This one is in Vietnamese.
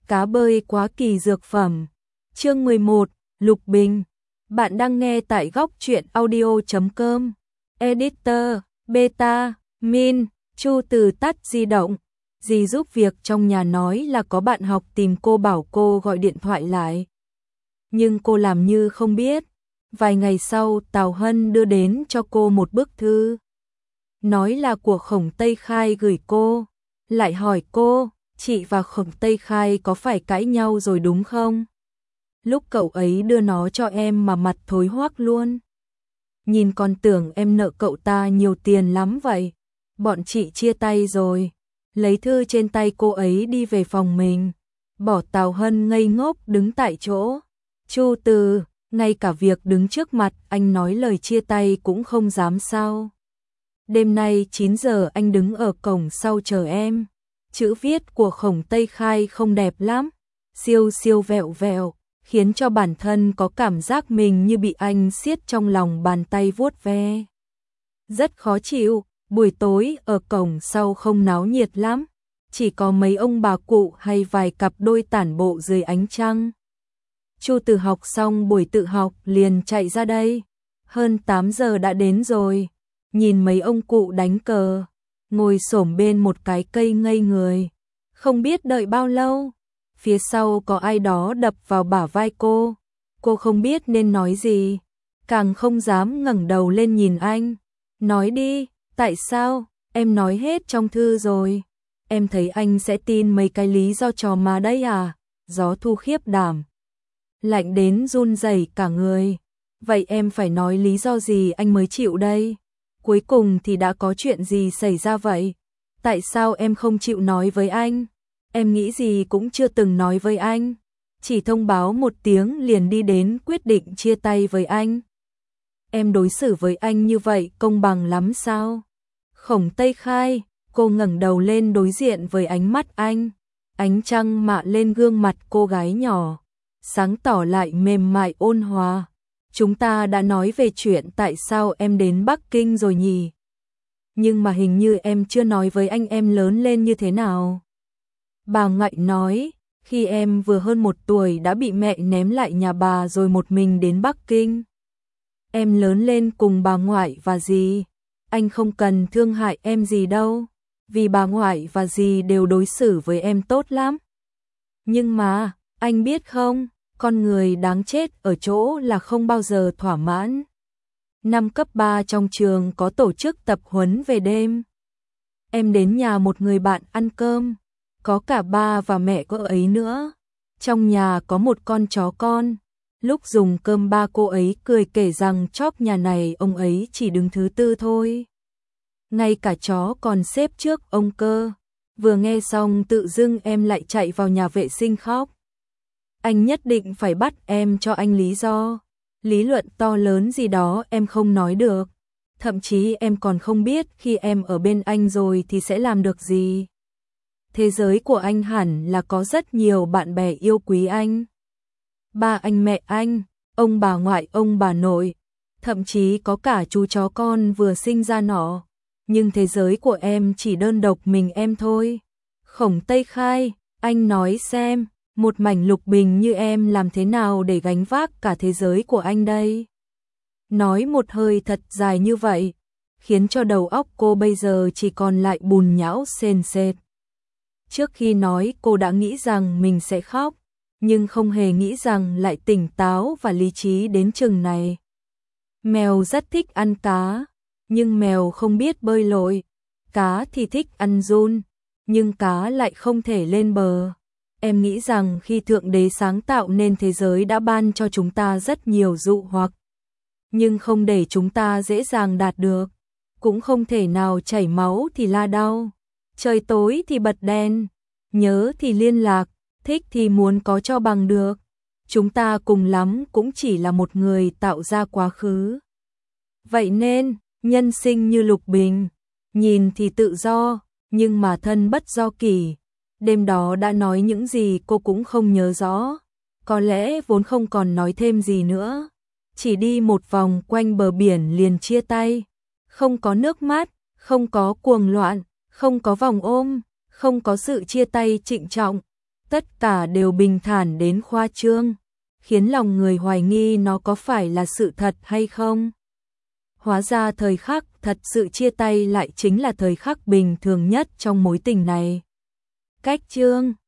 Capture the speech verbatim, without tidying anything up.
Cá bơi quá kỳ dược phẩm. Chương mười một, Lục Bình. Bạn đang nghe tại góc truyện audio chấm com. Editor, Beta, Min, Chu từ tắt di động. Dì giúp việc trong nhà nói là có bạn học tìm cô bảo cô gọi điện thoại lại. Nhưng cô làm như không biết. Vài ngày sau Tào Hân đưa đến cho cô một bức thư. Nói là của Khổng Tây Khai gửi cô. Lại hỏi cô, chị và Khổng Tây Khai có phải cãi nhau rồi đúng không? Lúc cậu ấy đưa nó cho em mà mặt thối hoắc luôn. Nhìn còn tưởng em nợ cậu ta nhiều tiền lắm vậy. Bọn chị chia tay rồi. Lấy thư trên tay cô ấy đi về phòng mình. Bỏ Tào Hân ngây ngốc đứng tại chỗ. Chu Từ, ngay cả việc đứng trước mặt anh nói lời chia tay cũng không dám sao. Đêm nay chín giờ anh đứng ở cổng sau chờ em. Chữ viết của Khổng Tây Khai không đẹp lắm. Siêu siêu vẹo vẹo, khiến cho bản thân có cảm giác mình như bị anh siết trong lòng bàn tay vuốt ve. Rất khó chịu, buổi tối ở cổng sau không náo nhiệt lắm. Chỉ có mấy ông bà cụ hay vài cặp đôi tản bộ dưới ánh trăng. Chu Từ học xong buổi tự học liền chạy ra đây. Hơn tám giờ đã đến rồi. Nhìn mấy ông cụ đánh cờ, ngồi xổm bên một cái cây ngây người. Không biết đợi bao lâu. Phía sau có ai đó đập vào bả vai cô. Cô không biết nên nói gì. Càng không dám ngẩng đầu lên nhìn anh. Nói đi, tại sao? Em nói hết trong thư rồi. Em thấy anh sẽ tin mấy cái lý do trò mà đấy à? Gió thu khiếp đảm. Lạnh đến run rẩy cả người. Vậy em phải nói lý do gì anh mới chịu đây? Cuối cùng thì đã có chuyện gì xảy ra vậy? Tại sao em không chịu nói với anh? Em nghĩ gì cũng chưa từng nói với anh. Chỉ thông báo một tiếng liền đi đến quyết định chia tay với anh. Em đối xử với anh như vậy công bằng lắm sao? Khổng Tây Khai, cô ngẩng đầu lên đối diện với ánh mắt anh. Ánh trăng mạ lên gương mặt cô gái nhỏ. Sáng tỏ lại mềm mại ôn hòa. Chúng ta đã nói về chuyện tại sao em đến Bắc Kinh rồi nhỉ? Nhưng mà hình như em chưa nói với anh em lớn lên như thế nào. Bà ngoại nói, khi em vừa hơn một tuổi đã bị mẹ ném lại nhà bà rồi một mình đến Bắc Kinh. Em lớn lên cùng bà ngoại và dì. Anh không cần thương hại em gì đâu, vì bà ngoại và dì đều đối xử với em tốt lắm. Nhưng mà, anh biết không, con người đáng chết ở chỗ là không bao giờ thỏa mãn. Năm cấp ba trong trường có tổ chức tập huấn về đêm. Em đến nhà một người bạn ăn cơm, có cả ba và mẹ cô ấy nữa. Trong nhà có một con chó con. Lúc dùng cơm ba cô ấy cười kể rằng chóp nhà này ông ấy chỉ đứng thứ tư thôi. Ngay cả chó còn xếp trước ông cơ. Vừa nghe xong tự dưng em lại chạy vào nhà vệ sinh khóc. Anh nhất định phải bắt em cho anh lý do. Lý luận to lớn gì đó em không nói được. Thậm chí em còn không biết khi em ở bên anh rồi thì sẽ làm được gì. Thế giới của anh hẳn là có rất nhiều bạn bè yêu quý anh. Ba anh mẹ anh, ông bà ngoại ông bà nội, thậm chí có cả chú chó con vừa sinh ra nọ. Nhưng thế giới của em chỉ đơn độc mình em thôi. Khổng Tây Khai, anh nói xem, một mảnh Lục Bình như em làm thế nào để gánh vác cả thế giới của anh đây? Nói một hơi thật dài như vậy, khiến cho đầu óc cô bây giờ chỉ còn lại bùn nhão sền sệt. Trước khi nói cô đã nghĩ rằng mình sẽ khóc, nhưng không hề nghĩ rằng lại tỉnh táo và lý trí đến chừng này. Mèo rất thích ăn cá, nhưng mèo không biết bơi lội. Cá thì thích ăn giun, nhưng cá lại không thể lên bờ. Em nghĩ rằng khi Thượng Đế sáng tạo nên thế giới đã ban cho chúng ta rất nhiều dụ hoặc, nhưng không để chúng ta dễ dàng đạt được. Cũng không thể nào chảy máu thì la đau, trời tối thì bật đèn, nhớ thì liên lạc, thích thì muốn có cho bằng được. Chúng ta cùng lắm cũng chỉ là một người tạo ra quá khứ. Vậy nên, nhân sinh như Lục Bình, nhìn thì tự do, nhưng mà thân bất do kỷ. Đêm đó đã nói những gì cô cũng không nhớ rõ. Có lẽ vốn không còn nói thêm gì nữa. Chỉ đi một vòng quanh bờ biển liền chia tay. Không có nước mắt, không có cuồng loạn, không có vòng ôm, không có sự chia tay trịnh trọng. tất cả đều bình thản đến khoa trương, khiến lòng người hoài nghi nó có phải là sự thật hay không. Hóa ra thời khắc thật sự chia tay lại chính là thời khắc bình thường nhất trong mối tình này. Cách chương